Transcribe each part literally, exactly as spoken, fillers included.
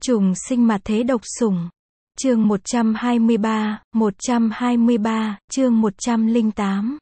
Trùng sinh mặt thế độc sủng. Chương một trăm hai mươi ba, một trăm hai mươi ba, chương một trăm lẻ tám.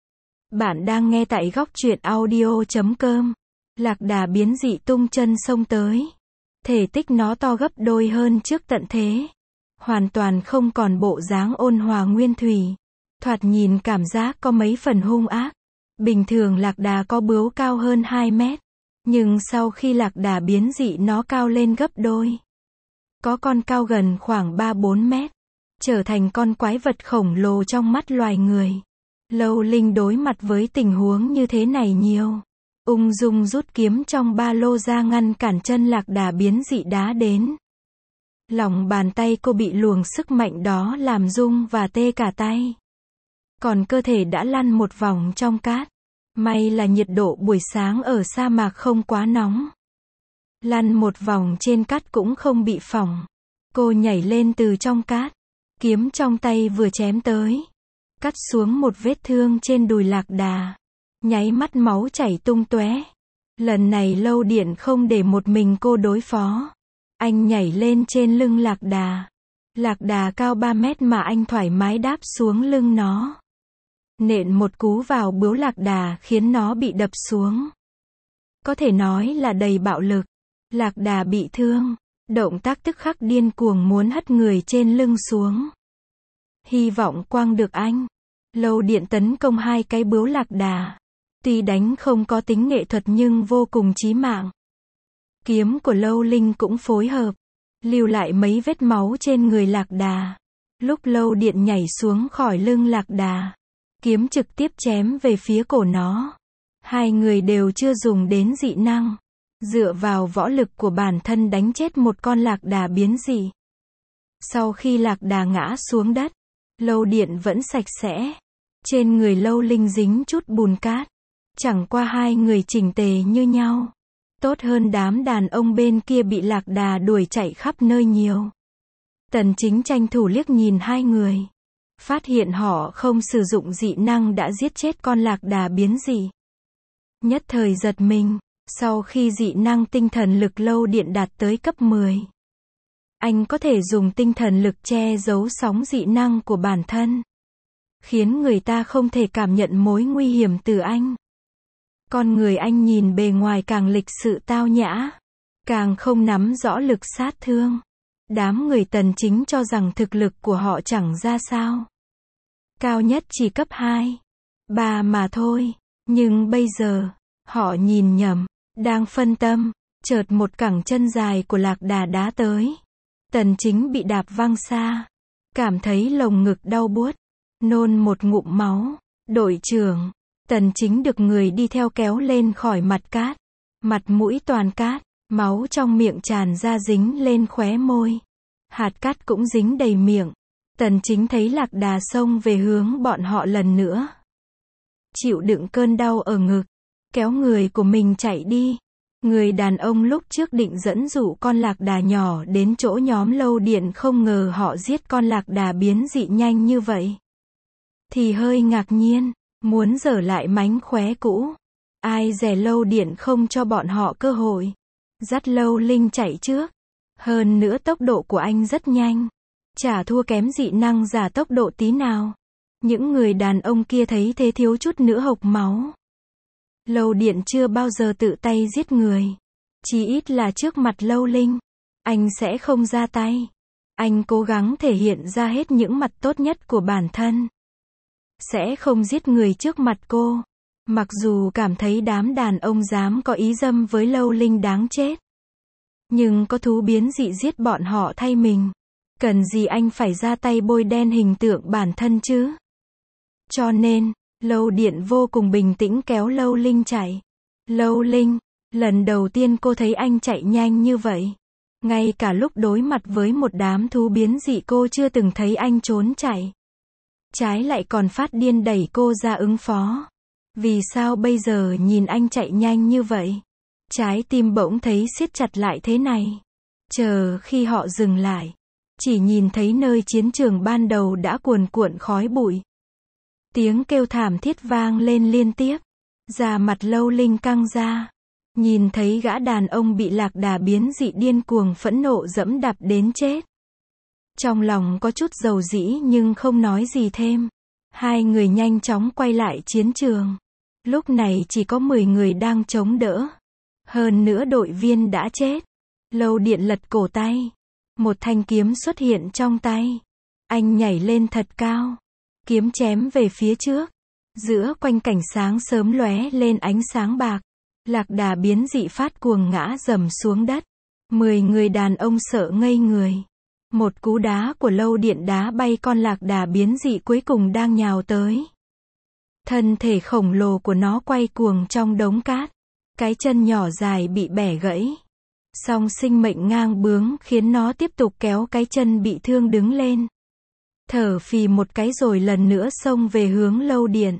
Bạn đang nghe tại góc truyện audio chấm com. Lạc đà biến dị tung chân xông tới. Thể tích nó to gấp đôi hơn trước tận thế. Hoàn toàn không còn bộ dáng ôn hòa nguyên thủy. Thoạt nhìn cảm giác có mấy phần hung ác. Bình thường lạc đà có bướu cao hơn hai mét. Nhưng sau khi lạc đà biến dị nó cao lên gấp đôi. Có con cao gần khoảng ba bốn mét. Trở thành con quái vật khổng lồ trong mắt loài người. Lâu Linh đối mặt với tình huống như thế này nhiều. Ung dung rút kiếm trong ba lô ra ngăn cản chân lạc đà biến dị đá đến. Lòng bàn tay cô bị luồng sức mạnh đó làm rung và tê cả tay. Còn cơ thể đã lăn một vòng trong cát. May là nhiệt độ buổi sáng ở sa mạc không quá nóng. Lăn một vòng trên cát cũng không bị phỏng. Cô nhảy lên từ trong cát. Kiếm trong tay vừa chém tới. Cắt xuống một vết thương trên đùi lạc đà. Nháy mắt máu chảy tung tóe. Lần này Lâu Điện không để một mình cô đối phó. Anh nhảy lên trên lưng lạc đà. Lạc đà cao ba mét mà anh thoải mái đáp xuống lưng nó. Nện một cú vào bướu lạc đà khiến nó bị đập xuống. Có thể nói là đầy bạo lực. Lạc đà bị thương. Động tác tức khắc điên cuồng muốn hất người trên lưng xuống. Hy vọng quăng được anh. Lâu Điện tấn công hai cái bướu lạc đà. Tuy đánh không có tính nghệ thuật nhưng vô cùng chí mạng. Kiếm của Lâu Linh cũng phối hợp. Lưu lại mấy vết máu trên người lạc đà. Lúc Lâu Điện nhảy xuống khỏi lưng lạc đà. Kiếm trực tiếp chém về phía cổ nó. Hai người đều chưa dùng đến dị năng. Dựa vào võ lực của bản thân đánh chết một con lạc đà biến dị. Sau khi lạc đà ngã xuống đất, Lâu Điện vẫn sạch sẽ. Trên người Lâu Linh dính chút bùn cát. Chẳng qua hai người chỉnh tề như nhau. Tốt hơn đám đàn ông bên kia bị lạc đà đuổi chạy khắp nơi nhiều. Tần Chính tranh thủ liếc nhìn hai người. Phát hiện họ không sử dụng dị năng đã giết chết con lạc đà biến dị. Nhất thời giật mình. Sau khi dị năng tinh thần lực Lâu Điện đạt tới cấp mười. Anh có thể dùng tinh thần lực che giấu sóng dị năng của bản thân. Khiến người ta không thể cảm nhận mối nguy hiểm từ anh. Con người anh nhìn bề ngoài càng lịch sự tao nhã. Càng không nắm rõ lực sát thương. Đám người Tần Chính cho rằng thực lực của họ chẳng ra sao. Cao nhất chỉ cấp hai, ba mà thôi. Nhưng bây giờ, họ nhìn nhầm. Đang phân tâm, chợt một cẳng chân dài của lạc đà đá tới. Tần Chính bị đạp văng xa. Cảm thấy lồng ngực đau buốt. Nôn một ngụm máu. Đội trưởng. Tần Chính được người đi theo kéo lên khỏi mặt cát. Mặt mũi toàn cát. Máu trong miệng tràn ra dính lên khóe môi. Hạt cát cũng dính đầy miệng. Tần Chính thấy lạc đà xông về hướng bọn họ lần nữa. Chịu đựng cơn đau ở ngực. Kéo người của mình chạy đi. Người đàn ông lúc trước định dẫn dụ con lạc đà nhỏ đến chỗ nhóm Lâu Điện không ngờ họ giết con lạc đà biến dị nhanh như vậy. Thì hơi ngạc nhiên, muốn dở lại mánh khóe cũ. Ai dè Lâu Điện không cho bọn họ cơ hội. Dắt Lâu Linh chạy trước. Hơn nữa tốc độ của anh rất nhanh. Chả thua kém dị năng giả tốc độ tí nào. Những người đàn ông kia thấy thế thiếu chút nữa hộc máu. Lâu Điện chưa bao giờ tự tay giết người. Chỉ ít là trước mặt Lâu Linh. Anh sẽ không ra tay. Anh cố gắng thể hiện ra hết những mặt tốt nhất của bản thân. Sẽ không giết người trước mặt cô. Mặc dù cảm thấy đám đàn ông dám có ý dâm với Lâu Linh đáng chết. Nhưng có thú biến dị giết bọn họ thay mình. Cần gì anh phải ra tay bôi đen hình tượng bản thân chứ? Cho nên, Lâu Điện vô cùng bình tĩnh kéo Lâu Linh chạy. Lâu Linh, lần đầu tiên cô thấy anh chạy nhanh như vậy. Ngay cả lúc đối mặt với một đám thú biến dị cô chưa từng thấy anh trốn chạy. Trái lại còn phát điên đẩy cô ra ứng phó. Vì sao bây giờ nhìn anh chạy nhanh như vậy? Trái tim bỗng thấy siết chặt lại thế này. Chờ khi họ dừng lại. Chỉ nhìn thấy nơi chiến trường ban đầu đã cuồn cuộn khói bụi. Tiếng kêu thảm thiết vang lên liên tiếp. Da mặt Lâu Linh căng ra. Nhìn thấy gã đàn ông bị lạc đà biến dị điên cuồng phẫn nộ dẫm đạp đến chết. Trong lòng có chút dầu dĩ nhưng không nói gì thêm. Hai người nhanh chóng quay lại chiến trường. Lúc này chỉ có mười người đang chống đỡ. Hơn nữa đội viên đã chết. Lâu Điện lật cổ tay. Một thanh kiếm xuất hiện trong tay. Anh nhảy lên thật cao. Kiếm chém về phía trước. Giữa quanh cảnh sáng sớm lóe lên ánh sáng bạc. Lạc đà biến dị phát cuồng ngã dầm xuống đất. Mười người đàn ông sợ ngây người. Một cú đá của Lâu Điện đá bay con lạc đà biến dị cuối cùng đang nhào tới. Thân thể khổng lồ của nó quay cuồng trong đống cát. Cái chân nhỏ dài bị bẻ gãy. Song sinh mệnh ngang bướng khiến nó tiếp tục kéo cái chân bị thương đứng lên. Thở phì một cái rồi lần nữa xông về hướng Lâu Điện.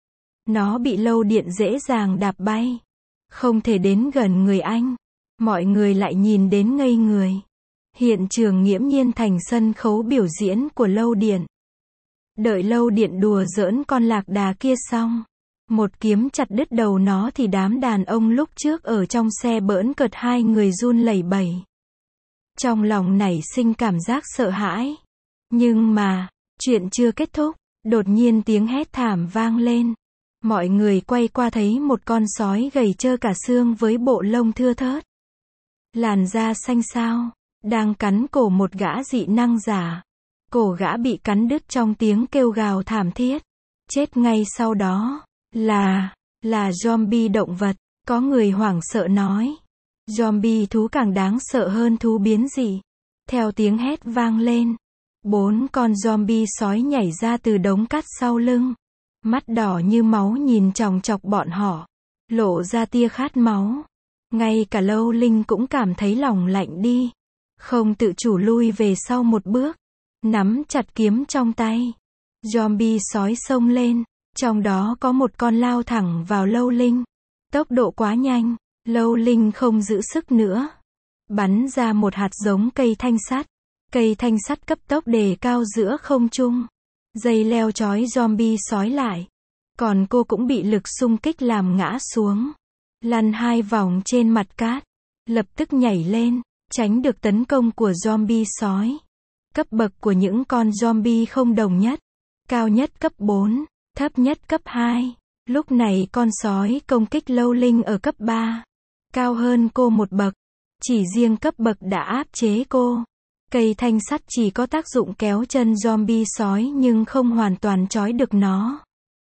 Nó bị Lâu Điện dễ dàng đạp bay. Không thể đến gần người anh. Mọi người lại nhìn đến ngây người. Hiện trường nghiễm nhiên thành sân khấu biểu diễn của Lâu Điện. Đợi Lâu Điện đùa giỡn con lạc đà kia xong. Một kiếm chặt đứt đầu nó thì đám đàn ông lúc trước ở trong xe bỡn cợt hai người run lẩy bẩy. Trong lòng nảy sinh cảm giác sợ hãi. Nhưng mà, chuyện chưa kết thúc. Đột nhiên tiếng hét thảm vang lên. Mọi người quay qua thấy một con sói gầy trơ cả xương với bộ lông thưa thớt. Làn da xanh xao. Đang cắn cổ một gã dị năng giả. Cổ gã bị cắn đứt trong tiếng kêu gào thảm thiết. Chết ngay sau đó. Là, là zombie động vật. Có người hoảng sợ nói. Zombie thú càng đáng sợ hơn thú biến dị. Theo tiếng hét vang lên. Bốn con zombie sói nhảy ra từ đống cát sau lưng. Mắt đỏ như máu nhìn chòng chọc bọn họ. Lộ ra tia khát máu. Ngay cả Lâu Linh cũng cảm thấy lòng lạnh đi. Không tự chủ lui về sau một bước. Nắm chặt kiếm trong tay. Zombie sói xông lên. Trong đó có một con lao thẳng vào Lâu Linh. Tốc độ quá nhanh. Lâu Linh không giữ sức nữa. Bắn ra một hạt giống cây thanh sắt. Cây thanh sắt cấp tốc đề cao giữa không trung. Dây leo trói zombie sói lại. Còn cô cũng bị lực xung kích làm ngã xuống. Lăn hai vòng trên mặt cát. Lập tức nhảy lên. Tránh được tấn công của zombie sói. Cấp bậc của những con zombie không đồng nhất. Cao nhất cấp bốn. Thấp nhất cấp hai. Lúc này con sói công kích Lâu Linh ở cấp ba. Cao hơn cô một bậc. Chỉ riêng cấp bậc đã áp chế cô. Cây thanh sắt chỉ có tác dụng kéo chân zombie sói nhưng không hoàn toàn trói được nó.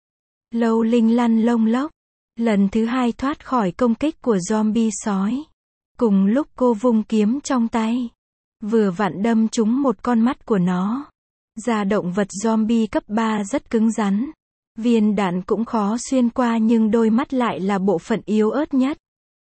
Lâu Linh lăn lông lốc. Lần thứ hai thoát khỏi công kích của zombie sói. Cùng lúc cô vung kiếm trong tay. Vừa vặn đâm trúng một con mắt của nó. Da động vật zombie cấp ba rất cứng rắn. Viên đạn cũng khó xuyên qua nhưng đôi mắt lại là bộ phận yếu ớt nhất.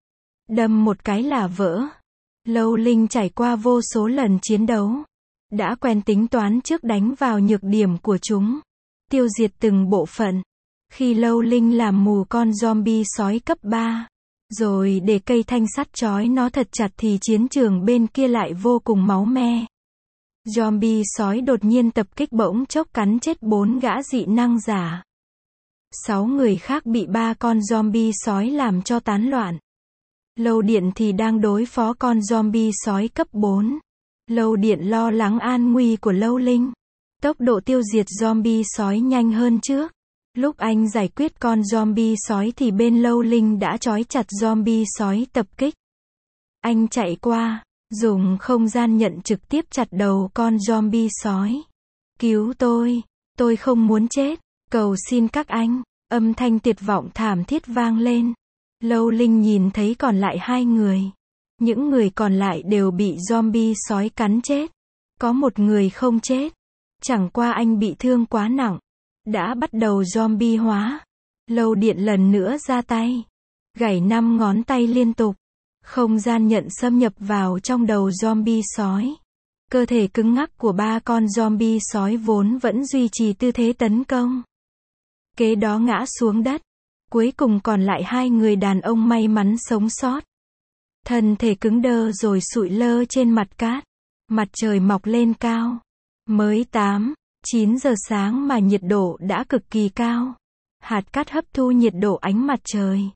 Đâm một cái là vỡ. Lâu Linh trải qua vô số lần chiến đấu. Đã quen tính toán trước đánh vào nhược điểm của chúng. Tiêu diệt từng bộ phận. Khi Lâu Linh làm mù con zombie sói cấp ba. Rồi để cây thanh sắt trói nó thật chặt thì chiến trường bên kia lại vô cùng máu me. Zombie sói đột nhiên tập kích bỗng chốc cắn chết bốn gã dị năng giả. Sáu người khác bị ba con zombie sói làm cho tán loạn. Lâu Điện thì đang đối phó con zombie sói cấp bốn. Lâu Điện lo lắng an nguy của Lâu Linh. Tốc độ tiêu diệt zombie sói nhanh hơn trước. Lúc anh giải quyết con zombie sói thì bên Lâu Linh đã trói chặt zombie sói tập kích. Anh chạy qua, dùng không gian nhận trực tiếp chặt đầu con zombie sói. Cứu tôi, tôi không muốn chết, cầu xin các anh. Âm thanh tuyệt vọng thảm thiết vang lên. Lâu Linh nhìn thấy còn lại hai người. Những người còn lại đều bị zombie sói cắn chết. Có một người không chết. Chẳng qua anh bị thương quá nặng. Đã bắt đầu zombie hóa. Lâu Điện lần nữa ra tay. Gảy năm ngón tay liên tục. Không gian nhận xâm nhập vào trong đầu zombie sói. Cơ thể cứng ngắc của ba con zombie sói vốn vẫn duy trì tư thế tấn công. Kế đó ngã xuống đất. Cuối cùng còn lại hai người đàn ông may mắn sống sót. Thân thể cứng đơ rồi sụi lơ trên mặt cát. Mặt trời mọc lên cao. Mới tám, chín giờ sáng mà nhiệt độ đã cực kỳ cao. Hạt cát hấp thu nhiệt độ ánh mặt trời.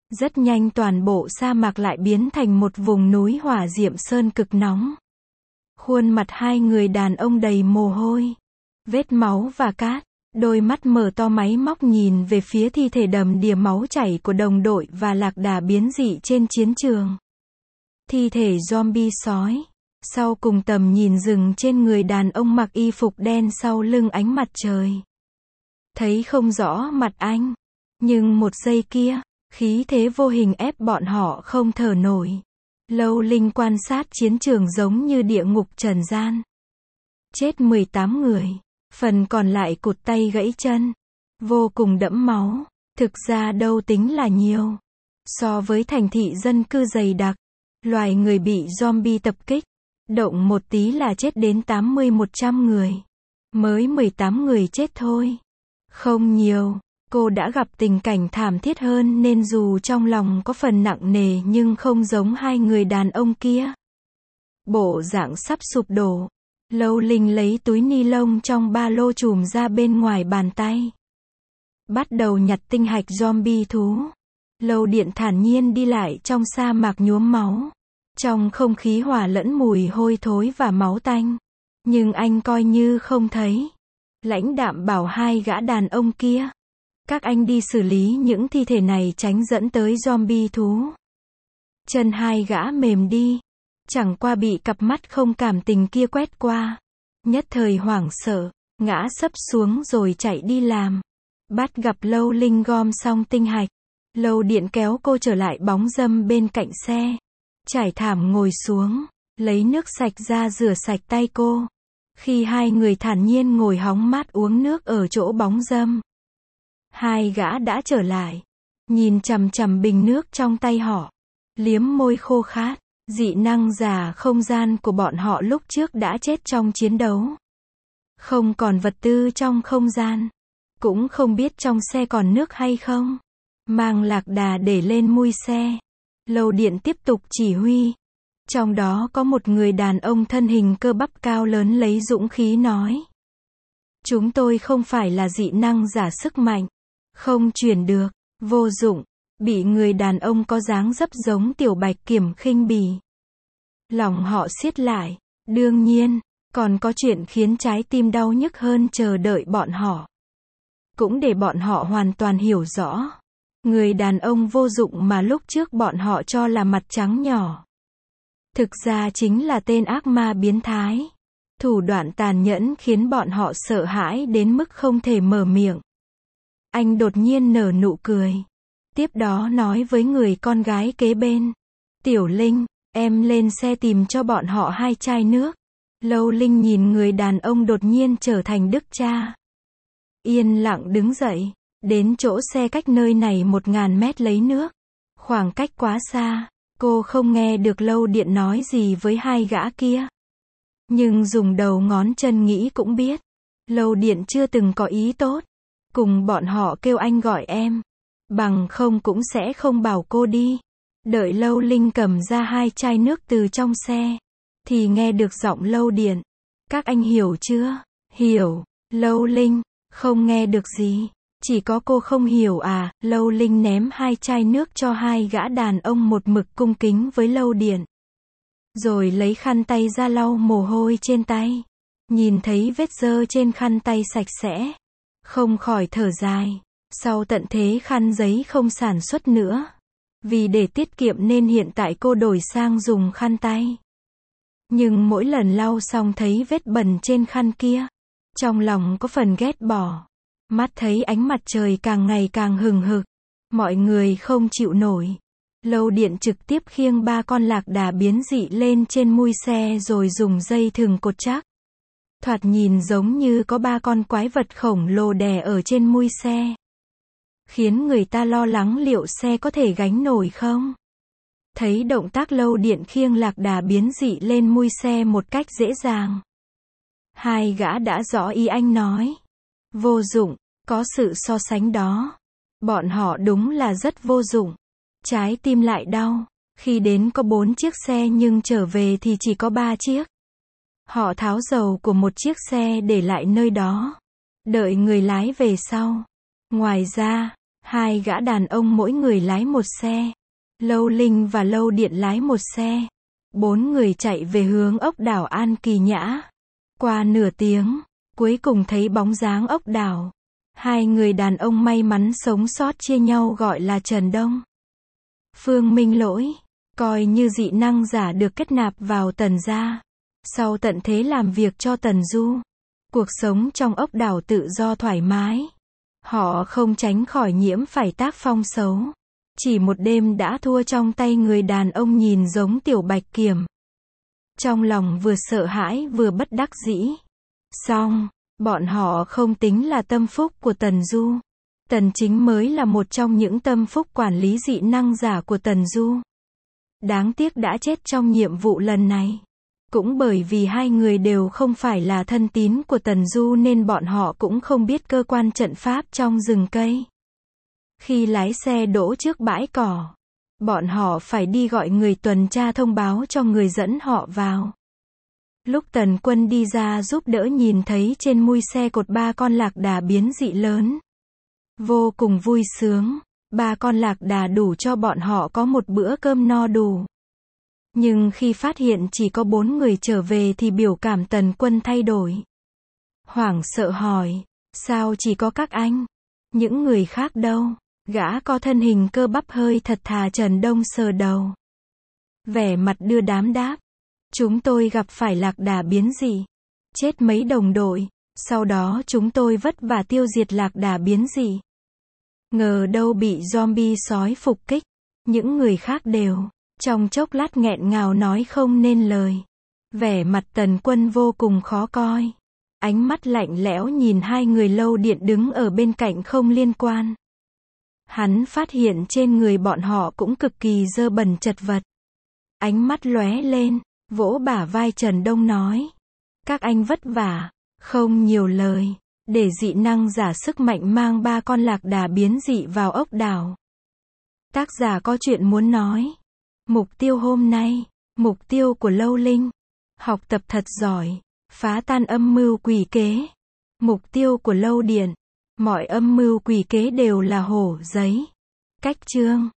Rất nhanh toàn bộ sa mạc lại biến thành một vùng núi hỏa diệm sơn cực nóng. Khuôn mặt hai người đàn ông đầy mồ hôi, vết máu và cát, đôi mắt mở to máy móc nhìn về phía thi thể đầm đìa máu chảy của đồng đội và lạc đà biến dị trên chiến trường. Thi thể zombie sói. Sau cùng tầm nhìn dừng trên người đàn ông mặc y phục đen sau lưng ánh mặt trời. Thấy không rõ mặt anh, nhưng một giây kia, khí thế vô hình ép bọn họ không thở nổi. Lâu Linh quan sát chiến trường giống như địa ngục trần gian. Chết mười tám người, phần còn lại cụt tay gãy chân, vô cùng đẫm máu, thực ra đâu tính là nhiều. So với thành thị dân cư dày đặc, loài người bị zombie tập kích, động một tí là chết đến tám mươi một trăm người. Mới mười tám người chết thôi. Không nhiều, cô đã gặp tình cảnh thảm thiết hơn nên dù trong lòng có phần nặng nề nhưng không giống hai người đàn ông kia. Bộ dạng sắp sụp đổ. Lâu Linh lấy túi ni lông trong ba lô chùm ra bên ngoài bàn tay. Bắt đầu nhặt tinh hạch zombie thú. Lâu Điện thản nhiên đi lại trong sa mạc nhuốm máu. Trong không khí hòa lẫn mùi hôi thối và máu tanh. Nhưng anh coi như không thấy. Lãnh đạm bảo hai gã đàn ông kia. Các anh đi xử lý những thi thể này tránh dẫn tới zombie thú. Chân hai gã mềm đi. Chẳng qua bị cặp mắt không cảm tình kia quét qua. Nhất thời hoảng sợ, ngã sấp xuống rồi chạy đi làm. Bắt gặp Lâu Linh gom xong tinh hạch. Lâu Điện kéo cô trở lại bóng râm bên cạnh xe. Trải thảm ngồi xuống, lấy nước sạch ra rửa sạch tay cô. Khi hai người thản nhiên ngồi hóng mát uống nước ở chỗ bóng râm. Hai gã đã trở lại. Nhìn chằm chằm bình nước trong tay họ. Liếm môi khô khát. Dị năng giả không gian của bọn họ lúc trước đã chết trong chiến đấu. Không còn vật tư trong không gian. Cũng không biết trong xe còn nước hay không. Mang lạc đà để lên mui xe. Lâu Điện tiếp tục chỉ huy. Trong đó có một người đàn ông thân hình cơ bắp cao lớn lấy dũng khí nói. Chúng tôi không phải là dị năng giả sức mạnh. Không chuyển được, vô dụng. Bị người đàn ông có dáng dấp giống Tiểu Bạch Kiểm khinh bỉ. Lòng họ siết lại. Đương nhiên, còn có chuyện khiến trái tim đau nhức hơn chờ đợi bọn họ. Cũng để bọn họ hoàn toàn hiểu rõ. Người đàn ông vô dụng mà lúc trước bọn họ cho là mặt trắng nhỏ. Thực ra chính là tên ác ma biến thái. Thủ đoạn tàn nhẫn khiến bọn họ sợ hãi đến mức không thể mở miệng. Anh đột nhiên nở nụ cười. Tiếp đó nói với người con gái kế bên. Tiểu Linh, em lên xe tìm cho bọn họ hai chai nước. Lâu Linh nhìn người đàn ông đột nhiên trở thành đức cha. Yên lặng đứng dậy. Đến chỗ xe cách nơi này một ngàn mét lấy nước. Khoảng cách quá xa. Cô không nghe được Lâu Điện nói gì với hai gã kia. Nhưng dùng đầu ngón chân nghĩ cũng biết. Lâu Điện chưa từng có ý tốt. Cùng bọn họ kêu anh gọi em. Bằng không cũng sẽ không bảo cô đi. Đợi Lâu Linh cầm ra hai chai nước từ trong xe. Thì nghe được giọng Lâu Điện. Các anh hiểu chưa? Hiểu. Lâu Linh. Không nghe được gì. Chỉ có cô không hiểu à? Lâu Linh ném hai chai nước cho hai gã đàn ông một mực cung kính với Lâu Điện. Rồi lấy khăn tay ra lau mồ hôi trên tay. Nhìn thấy vết dơ trên khăn tay sạch sẽ. Không khỏi thở dài. Sau tận thế khăn giấy không sản xuất nữa. Vì để tiết kiệm nên hiện tại cô đổi sang dùng khăn tay. Nhưng mỗi lần lau xong thấy vết bẩn trên khăn kia. Trong lòng có phần ghét bỏ. Mắt thấy ánh mặt trời càng ngày càng hừng hực. Mọi người không chịu nổi. Lâu Điện trực tiếp khiêng ba con lạc đà biến dị lên trên mui xe rồi dùng dây thừng cột chắc. Thoạt nhìn giống như có ba con quái vật khổng lồ đè ở trên mui xe. Khiến người ta lo lắng liệu xe có thể gánh nổi không? Thấy động tác Lâu Điện khiêng lạc đà biến dị lên mui xe một cách dễ dàng. Hai gã đã rõ ý anh nói. Vô dụng, có sự so sánh đó. Bọn họ đúng là rất vô dụng. Trái tim lại đau. Khi đến có bốn chiếc xe nhưng trở về thì chỉ có ba chiếc. Họ tháo dầu của một chiếc xe để lại nơi đó. Đợi người lái về sau. Ngoài ra, Hai gã đàn ông mỗi người lái một xe. Lâu Linh và Lâu Điện lái một xe. Bốn người chạy về hướng ốc đảo An Kỳ Nhã. Qua nửa tiếng, cuối cùng thấy bóng dáng ốc đảo. Hai người đàn ông may mắn sống sót chia nhau gọi là Trần Đông, Phương Minh Lỗi, coi như dị năng giả được kết nạp vào Tần gia. Sau tận thế làm việc cho Tần Du, cuộc sống trong ốc đảo tự do thoải mái. Họ không tránh khỏi nhiễm phải tác phong xấu. Chỉ một đêm đã thua trong tay người đàn ông nhìn giống Tiểu Bạch Kiểm. Trong lòng vừa sợ hãi vừa bất đắc dĩ. Xong, bọn họ không tính là tâm phúc của Tần Du. Tần Chính mới là một trong những tâm phúc quản lý dị năng giả của Tần Du. Đáng tiếc đã chết trong nhiệm vụ lần này. Cũng bởi vì hai người đều không phải là thân tín của Tần Du nên bọn họ cũng không biết cơ quan trận pháp trong rừng cây. Khi lái xe đỗ trước bãi cỏ, bọn họ phải đi gọi người tuần tra thông báo cho người dẫn họ vào. Lúc Tần Quân đi ra giúp đỡ nhìn thấy trên mui xe cột ba con lạc đà biến dị lớn. Vô cùng vui sướng, ba con lạc đà đủ cho bọn họ có một bữa cơm no đủ. Nhưng khi phát hiện chỉ có bốn người trở về thì biểu cảm Tần Quân thay đổi. Hoảng sợ hỏi, sao chỉ có các anh? Những người khác đâu? Gã có thân hình cơ bắp hơi thật thà Trần Đông sờ đầu. Vẻ mặt đưa đám đáp. Chúng tôi gặp phải lạc đà biến dị. Chết mấy đồng đội. Sau đó chúng tôi vất vả tiêu diệt lạc đà biến dị. Ngờ đâu bị zombie sói phục kích. Những người khác đều trong chốc lát nghẹn ngào nói không nên lời. Vẻ mặt Tần Quân vô cùng khó coi. Ánh mắt lạnh lẽo nhìn hai người Lâu Điện đứng ở bên cạnh không liên quan. Hắn phát hiện trên người bọn họ cũng cực kỳ dơ bẩn chật vật. Ánh mắt lóe lên, vỗ bả vai Trần Đông nói. Các anh vất vả, không nhiều lời, để dị năng giả sức mạnh mang ba con lạc đà biến dị vào ốc đảo. Tác giả có chuyện muốn nói. Mục tiêu hôm nay, mục tiêu của Lâu Linh. Học tập thật giỏi, phá tan âm mưu quỷ kế. Mục tiêu của Lâu Điện. Mọi âm mưu quỷ kế đều là hổ giấy. Cách chương